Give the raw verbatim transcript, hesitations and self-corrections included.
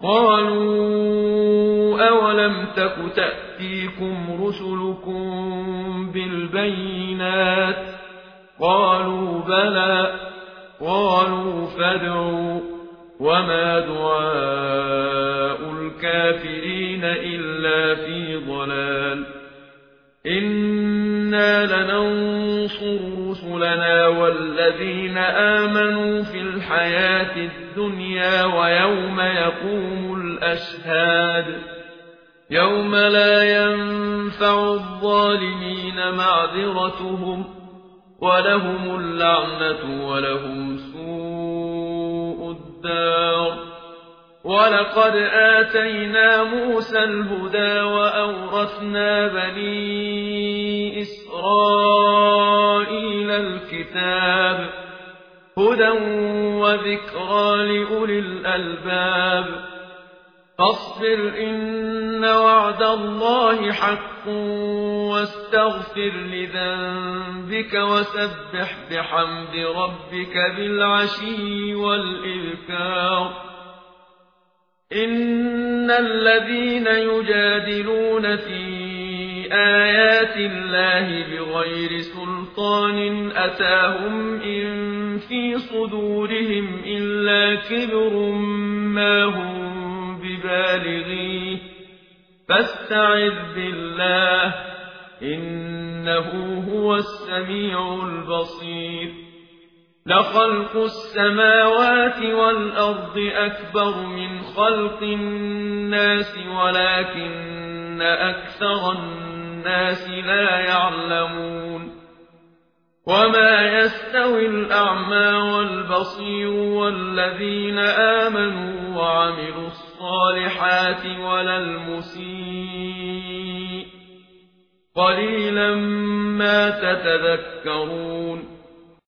قالوا أولم تك تأتيكم رسلكم بالبينات قالوا بلى قالوا فادعوا وما دعاء الكافرين إلا في ضلال إنا لننصر رسلنا والذين آمنوا في الحياة الدنيا ويوم يقوم الأشهاد يوم لا ينفع الظالمين معذرتهم ولهم اللعنة ولهم سوء الدار ولقد آتينا موسى الهدى وأورثنا بني إسرائيل الكتاب هدى وذكرى لأولي الألباب فاصبر إن وعد الله حق واستغفر لذنبك وسبح بحمد ربك بالعشي والإبكار إن الذين يجادلون في آيات الله بغير سلطان أتاهم إن في صدورهم إلا كبر ما هم ببالغيه فاستعذ بالله إنه هو السميع البصير لخلق السماوات والأرض أكبر من خلق الناس ولكن أكثر الناس لا يعلمون وما يستوي الأعمى والبصير والذين آمنوا وعملوا الصالحات ولا المسيء قليلا ما تتذكرون